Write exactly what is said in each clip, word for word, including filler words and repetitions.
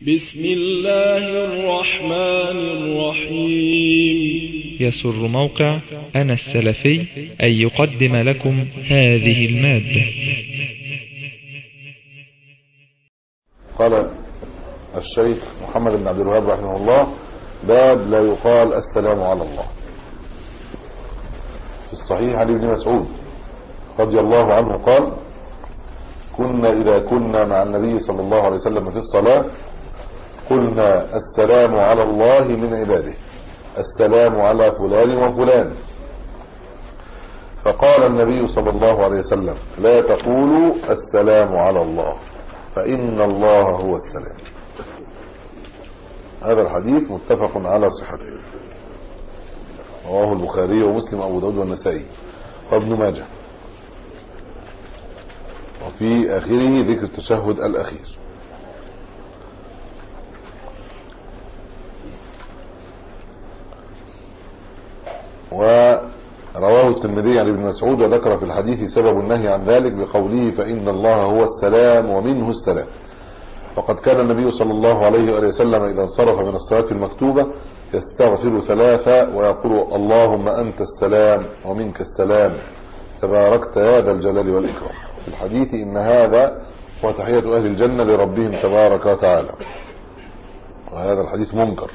بسم الله الرحمن الرحيم. يسر موقع أنا السلفي أن يقدم لكم هذه المادة. قال الشيخ محمد بن عبد الوهاب رحمه الله: باب لا يقال السلام على الله. في الصحيح عن ابن مسعود رضي الله عنه قال: كنا إذا كنا مع النبي صلى الله عليه وسلم في الصلاة قلنا السلام على الله من عباده، السلام على فلان وفلان. فقال النبي صلى الله عليه وسلم: لا تقولوا السلام على الله فإن الله هو السلام. هذا الحديث متفق على صحته، رواه البخاري ومسلم وأبو داود والنسائي وابن ماجه، وفي آخره ذكر التشهد الأخير. ورواه الترمذي عن ابن مسعود وذكر في الحديث سبب النهي عن ذلك بقوله: فإن الله هو السلام ومنه السلام. وقد كان النبي صلى الله عليه وآله وسلم إذا انصرف من الصلاة المكتوبة يستغفر ثلاثة ويقول: اللهم أنت السلام ومنك السلام تباركت يا ذا الجلال والإكرام. في الحديث: إن هذا هو تحية أهل الجنة لربهم تبارك وتعالى. وهذا الحديث منكر.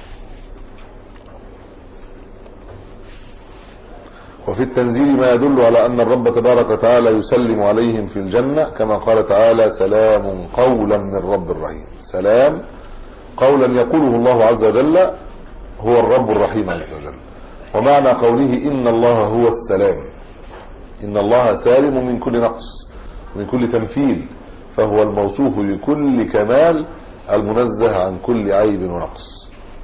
وفي التنزيل ما يدل على أن الرب تبارك وتعالى يسلم عليهم في الجنة، كما قال تعالى: سلام قولا من رب الرحيم. سلام قولا يقوله الله عز وجل هو الرب الرحيم عز وجل. ومعنى قوله إن الله هو السلام، إن الله سالم من كل نقص من كل تمثيل، فهو الموصوف بكل كمال المنزه عن كل عيب ونقص.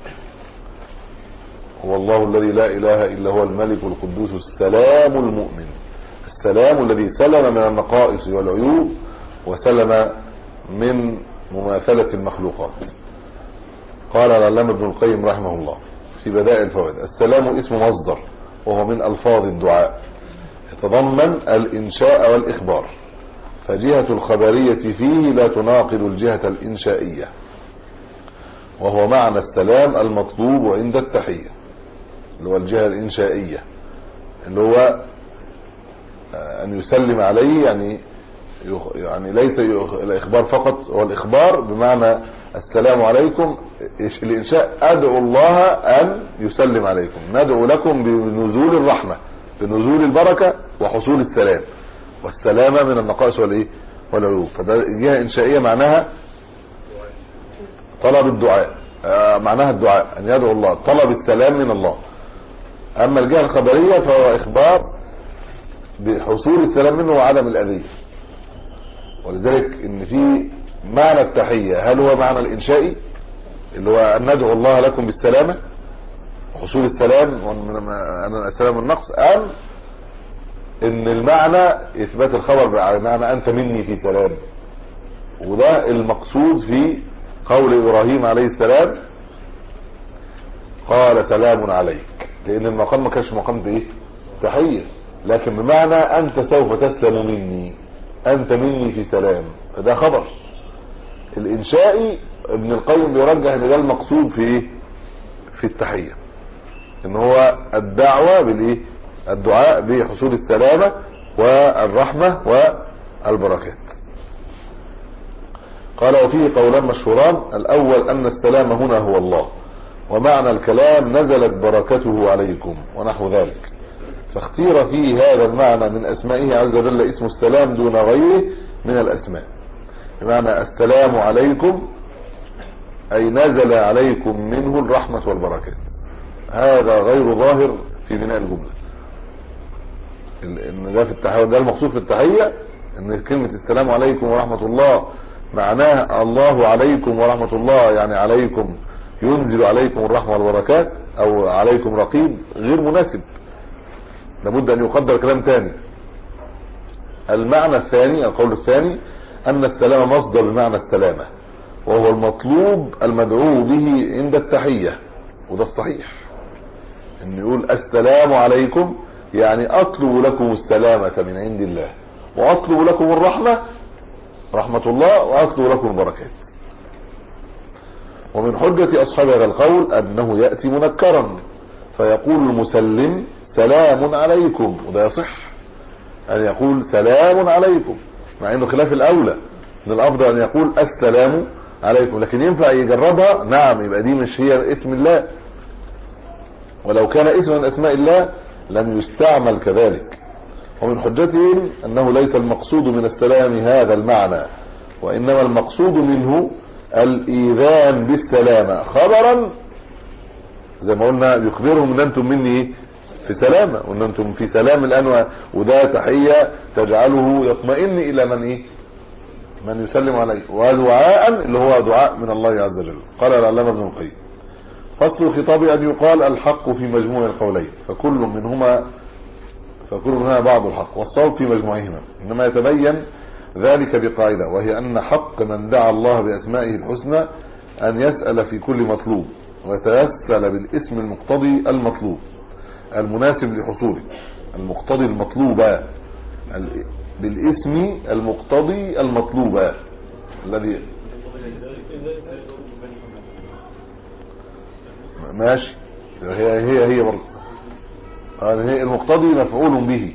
هو الله الذي لا إله إلا هو الملك القدوس السلام المؤمن، السلام الذي سلم من النقائص والعيوب وسلم من مماثلة المخلوقات. قال العلامة ابن القيم رحمه الله في بدائع الفوائد: السلام اسم مصدر، وهو من ألفاظ الدعاء، يتضمن الإنشاء والإخبار، فجهة الخبرية فيه لا تناقض الجهة الإنشائية، وهو معنى السلام المطلوب عند التحية، اللي هو الجهة الإنشائية، اللي هو أن يسلم عليه، يعني يعني ليس الإخبار فقط، هو الإخبار بمعنى السلام عليكم. الإنشاء: أدعو الله أن يسلم عليكم، ندعو لكم بنزول الرحمة، بنزول البركة وحصول السلام والسلامة من النقائص والإيه والعيوب. فده جهة إنشائية معناها طلب الدعاء، معناها الدعاء أن يدعو الله، طلب السلام من الله. أما الجهة الخبرية فهو إخبار بحصول السلام منه وعدم الأذية. ولذلك إن في معنى التحية، هل هو معنى الإنشائي اللي هو أن ندعو الله لكم بالسلامة وحصول السلام وأن السلام النقص، أم إن المعنى إثبات الخبر بمعنى أنت مني في سلام؟ وده المقصود في قول إبراهيم عليه السلام: قال سلام عليك، لأن المقام ما كانش مقام بإيه؟ تحية، لكن بمعنى أنت سوف تسلم مني، أنت مني في سلام، فده خبر. الإنشائي ابن القيم بيرجح ان ده المقصود في ايه؟ في التحية، ان هو الدعوة بالايه؟ الدعاء بحصول السلامة والرحمة والبركات. قال: وفيه قولان مشهوران: الأول أن السلام هنا هو الله، ومعنى الكلام نزلت بركته عليكم ونحو ذلك، فاختير فيه هذا المعنى من أسمائه عز وجل اسم السلام دون غيره من الأسماء، بمعنى السلام عليكم أي نزل عليكم منه الرحمة والبركات. هذا غير ظاهر في بناء الجملة، ان ده في التحية، ده المقصود في التحية، ان كلمة السلام عليكم ورحمة الله معناها الله عليكم ورحمة الله، يعني عليكم ينزل عليكم الرحمة والبركات، او عليكم رقيب، غير مناسب، لابد ان يقدر كلام تاني. المعنى الثاني، القول الثاني، ان السلام مصدر بمعنى السلامة، وهو المطلوب المدعو به عند التحية، وده الصحيح، ان يقول السلام عليكم يعني اطلب لكم السلامة من عند الله، واطلب لكم الرحمة رحمة الله، واطلب لكم البركات. ومن حجة أصحاب هذا القول أنه يأتي منكرا فيقول المسلم سلام عليكم، وده يصح أن يقول سلام عليكم، مع أنه خلاف الأولى، من الأفضل أن يقول السلام عليكم، لكن ينفع يجربها. نعم، يبقى دي مش هي اسم الله، ولو كان اسم من أسماء الله لم يستعمل كذلك. ومن حجتهم أنه ليس المقصود من السلام هذا المعنى، وإنما المقصود منه الإيذان بالسلامة خبرا، زي ما قلنا يخبرهم ان انتم مني في سلامة، وان انتم في سلام الان، وده تحية تجعله يطمئن الى من ايه من يسلم عليه، ودعاء اللي هو دعاء من الله عز وجل. قال العلامة ابن القيم فصل الخطاب ان يقال الحق في مجموع القولين، فكل منهما فكل منهما بعض الحق، والصواب في مجموعهما، انما يتبين ذلك بقاعدة، وهي ان حق من دعا الله باسمائه الحسنى ان يسأل في كل مطلوب ويتوسل بالاسم المقتضي المطلوب المناسب لحصوله، المقتضي المطلوب بالاسم المقتضي المطلوب الذي ماشي، هي هي هي برضه هي المقتضي مفعول به،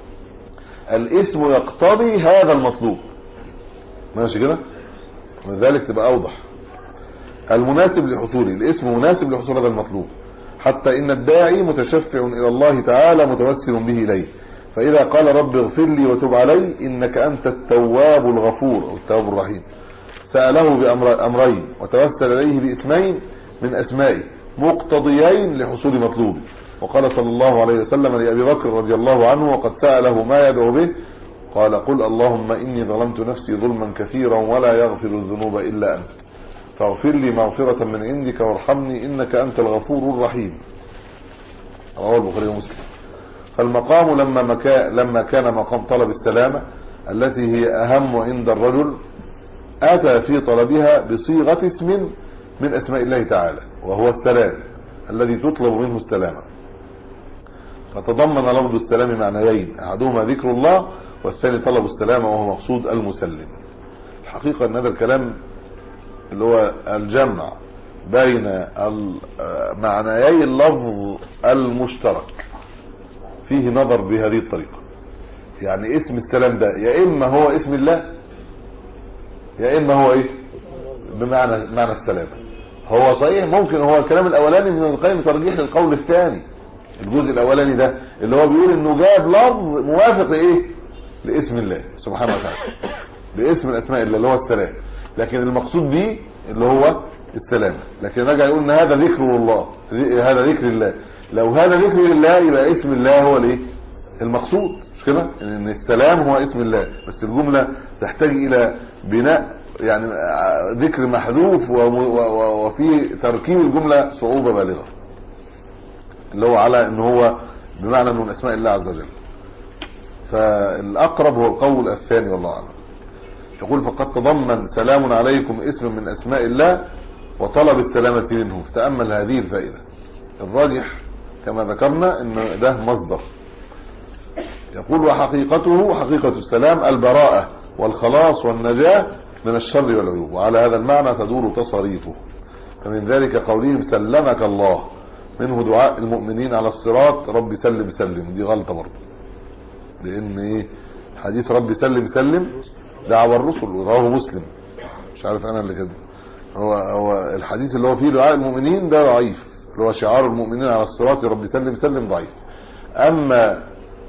الاسم يقتضي هذا المطلوب، ماشي كده، ولذلك تبقى اوضح. المناسب لحصوله، الاسم مناسب لحصول هذا المطلوب، حتى ان الداعي متشفع الى الله تعالى متوسل به اليه، فاذا قال رب اغفر لي وتب علي انك انت التواب الغفور او التواب الرحيم، سأله بأمرين وتوسل اليه باسمين من اسمائه مقتضيين لحصول مطلوبه. وقال صلى الله عليه وسلم لأبي بكر رضي الله عنه وقد سأله ما يدعو به، قال قل اللهم اني ظلمت نفسي ظلما كثيرا ولا يغفر الذنوب الا انت، فاغفر لي مغفرة من عندك وارحمني انك انت الغفور الرحيم. رواه البخاري ومسلم. فالمقام لما مكا لما كان مقام طلب السلامة التي هي اهم عند الرجل، اتى في طلبها بصيغة اسم من اسماء الله تعالى، وهو السلام الذي تطلب منه السلامة، فتضمن لفظ السلام معنيين، احدهما ذكر الله والثاني طلب السلامة وهو مقصود المسلم. الحقيقة ان هذا الكلام اللي هو الجمع بين معنيي اللفظ المشترك فيه نظر بهذه الطريقة، يعني اسم السلام ده يا اما هو اسم الله يا اما هو ايه بمعنى معنى السلام. هو صحيح ممكن هو الكلام الاولاني من القيم ترجيح للقول الثاني، الجزء الاولاني ده اللي هو بيقول انه جاب لفظ موافق ايه لاسم الله سبحانه وتعالى، باسم الاسماء اللي هو السلام، لكن المقصود به اللي هو السلام. لكن رجع يقول ان هذا ذكر الله، هذا ذكر الله، لو هذا ذكر الله يبقى اسم الله هو الايه المقصود، مش كده؟ ان السلام هو اسم الله، بس الجملة تحتاج الى بناء يعني ذكر محذوف، وفي تركيب الجملة صعوبة بالغة، اللي هو على ان هو بمعنى من اسماء الله عز وجل. فالاقرب هو القول الثاني والله اعلم. يقول فقد تضمن سلام عليكم اسم من اسماء الله وطلب السلامة منه، فتأمل هذه الفائدة. الراجح كما ذكرنا ان ده مصدر. يقول وحقيقته حقيقة السلام البراءة والخلاص والنجاة من الشر والعيوب، وعلى هذا المعنى تدور تصاريفه. فمن ذلك قولهم سلمك الله، منه دعاء المؤمنين على الصراط رب سلم سلم، دي غلطة برضه، لان ايه حديث رب سلم سلم دعوة الرسل رواه مسلم، مش عارف انا اللي كده، هو هو الحديث اللي هو فيه دعاء المؤمنين ده ضعيف، اللي هو شعار المؤمنين على الصراط رب سلم سلم ضعيف. اما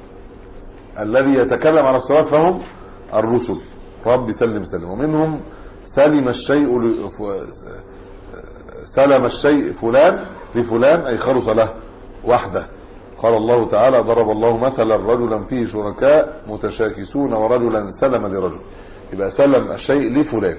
الذي يتكلم على الصراط فهم الرسل رب سلم سلم، ومنهم سلم الشيء سلم الشيء فلان لفلان اي خلص له وحده. قال الله تعالى ضرب الله مثلا رجلا فيه شركاء متشاكسون ورجلا سلم لرجل، يبقى سلم الشيء لفلان.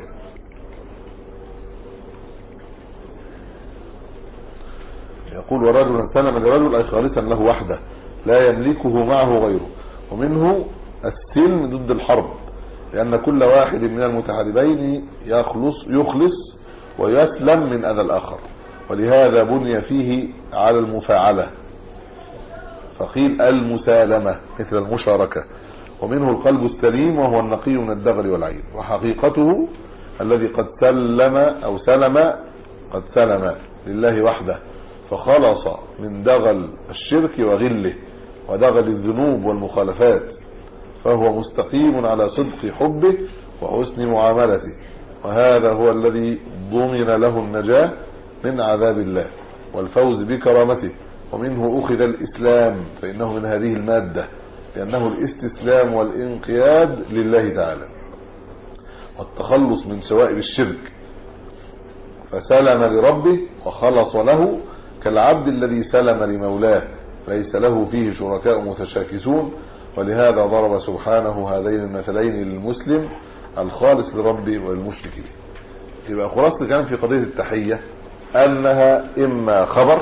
يقول ورجلا سلم لرجل اي خالصا له وحده لا يملكه معه غيره. ومنه السلم ضد الحرب، لان كل واحد من المتحاربين يخلص يخلص ويسلم من اذى الاخر، ولهذا بني فيه على المفاعلة فقيل المسالمة مثل المشاركة. ومنه القلب السليم وهو النقي من الدغل والعيب، وحقيقته الذي قد سلم او سلم قد سلم لله وحده فخلص من دغل الشرك وغله ودغل الذنوب والمخالفات، فهو مستقيم على صدق حبه وحسن معاملته، وهذا هو الذي ضمن له النجاة من عذاب الله والفوز بكرامته. ومنه أخذ الإسلام، فإنه من هذه المادة، لأنه الاستسلام والانقياد لله تعالى والتخلص من شوائب الشرك، فسلم لربه وخلص له كالعبد الذي سلم لمولاه ليس له فيه شركاء متشاكسون. ولهذا ضرب سبحانه هذين المثلين للمسلم الخالص لربه وللمشرك به. يبقى خلاصة الكلام في قضية التحية أنها إما خبر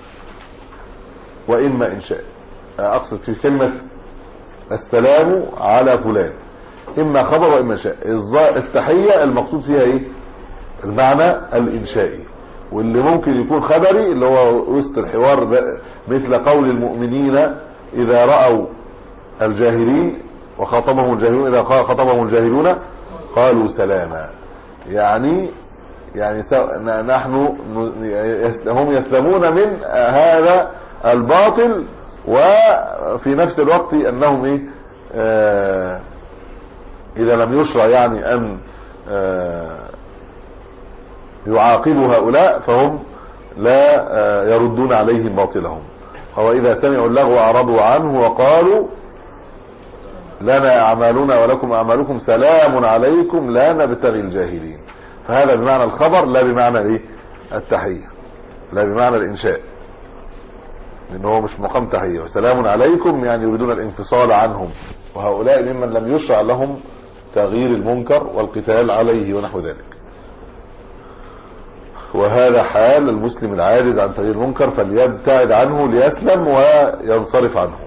وإما إنشاء. أقصد في كلمة السلام على فلان إما خبر وإما إنشاء. التحية المقصود فيها إيه؟ المعنى الإنشائي، واللي ممكن يكون خبري اللي هو وسط الحوار مثل قول المؤمنين إذا رأوا الجاهلين وخاطبهم الجاهلون إذا خاطبهم الجاهلون قالوا سلاما، يعني يعني نحن هم يسلمون من هذا الباطل، وفي نفس الوقت أنهم إيه آه إذا لم يشرع يعني أن آه يعاقبوا هؤلاء فهم لا آه يردون عليهم باطلهم. هو إذا سمعوا اللغو أعرضوا عنه وقالوا لنا أعمالنا ولكم أعمالكم سلام عليكم لا نبتغي الجاهلين. فهذا بمعنى الخبر لا بمعنى إيه التحية، لا بمعنى الإنشاء، لأنه هو مش مقام تحية. وسلام عليكم يعني يريدون الانفصال عنهم، وهؤلاء ممن لم يشرع لهم تغيير المنكر والقتال عليه ونحو ذلك. وهذا حال المسلم العاجز عن تغيير المنكر، فليبتعد عنه ليسلم وينصرف عنه.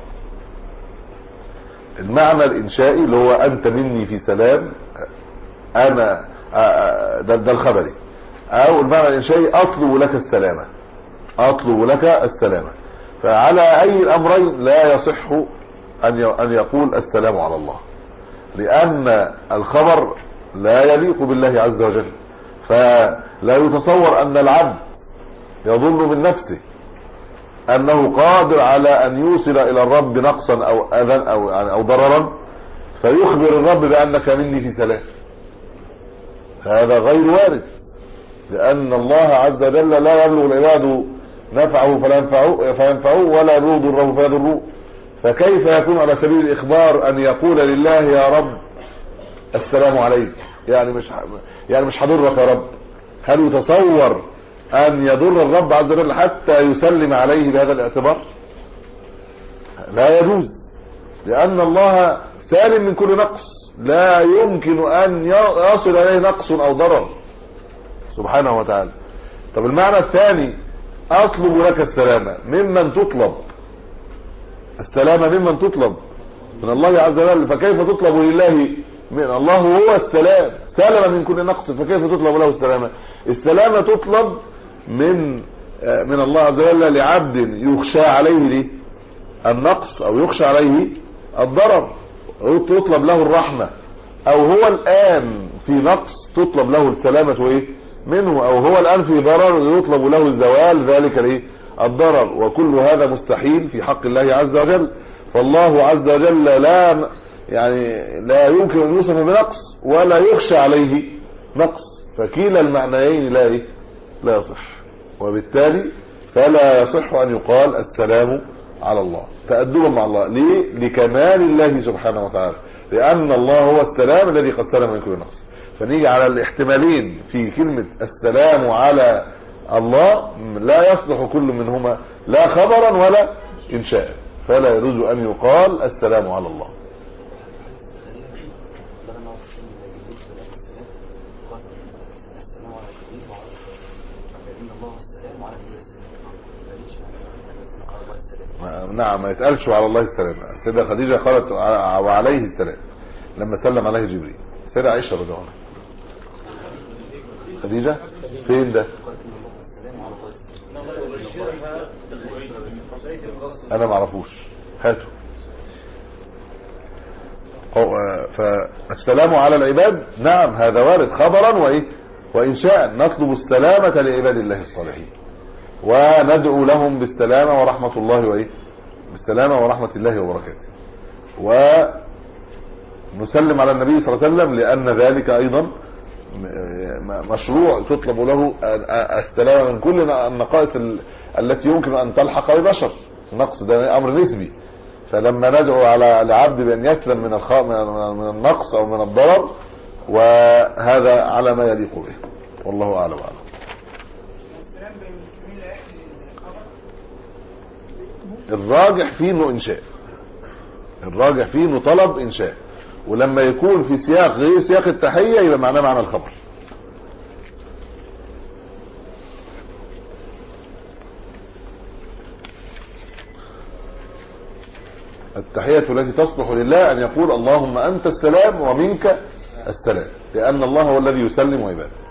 المعنى الإنشائي اللي هو أنت مني في سلام، أنا ده, ده الخبري. أو المعنى الإنشائي أطلب لك السلامة، أطلب لك السلامة. فعلى أي الأمرين لا يصح أن يقول السلام على الله، لأن الخبر لا يليق بالله عز وجل. فلا يتصور أن العبد يظن من نفسه أنه قادر على أن يوصل إلى الرب نقصا أو أذى أو, أو ضررا فيخبر الرب بأنك مني في سلام. هذا غير وارد، لأن الله عز وجل لا يبلغ العباد نفعه فلا ينفعه فينفعه ولا يبلغ ضره فيضره. فكيف يكون على سبيل الإخبار أن يقول لله يا رب السلام عليك، يعني مش يعني مش هضرك يا رب؟ هل يتصور أن يضر الرب عز وجل حتى يسلم عليه بهذا الاعتبار؟ لا يجوز، لأن الله سالم من كل نقص، لا يمكن أن يصل إليه نقص أو ضرر سبحانه وتعالى. طب المعنى الثاني أطلب لك السلامة، ممن تطلب السلامة؟ ممن تطلب؟ من الله عز وجل. فكيف تطلب لله؟ من الله هو السلام، سلم من كل نقص، فكيف تطلب له السلامة؟ السلامة تطلب من من الله عز وجل لعبد يخشى عليه النقص او يخشى عليه الضرر، تطلب له الرحمة، او هو الآن في نقص تطلب له السلامة وايه منه، او هو الآن في ضرر يطلب له الزوال ذلك الايه الضرر. وكل هذا مستحيل في حق الله عز وجل. فالله عز وجل لا يعني لا يمكن ان يوصف بنقص ولا يخشى عليه نقص، فكلا المعنيين لا ايه لا يصح، وبالتالي فلا يصح ان يقال السلام على الله تأدبا مع الله. ليه؟ لكمال الله سبحانه وتعالى، لأن الله هو السلام الذي قد سلم من كل نقص. فنيجي على الاحتمالين في كلمة السلام على الله لا يصلح كل منهما لا خبرا ولا إنشاء، فلا يجوز أن يقال السلام على الله. نعم، ما يتقالش على الله السلام. السيدة خديجة قالت وعليه السلام لما سلم عليه جبريل. السيدة عائشة رضي الله عنها. خديجة فين ده؟ انا ما اعرفوش، هاتوا. فالسلام على العباد نعم هذا وارد خبرا وايه وإنشاء نطلب السلامة لعباد الله الصالحين وندعو لهم بالسلامة ورحمة الله وإيه بالسلامة ورحمة الله وبركاته ونسلم على النبي صلى الله عليه وسلم لأن ذلك أيضا مشروع تطلب له السلامة من كل النقائص التي يمكن أن تلحق ببشر. النقص ده أمر نسبي، فلما ندعو على العبد بأن يسلم من من النقص أو من الضرر وهذا على ما يليق به والله أعلم. أعلم. الراجح فيه انه انشاء، الراجح فيه انه طلب انشاء، ولما يكون في سياق غير سياق التحية يبقى معناه معنى الخبر. التحية التي تصلح لله ان يقول اللهم انت السلام ومنك السلام، لان الله هو الذي يسلم عباده.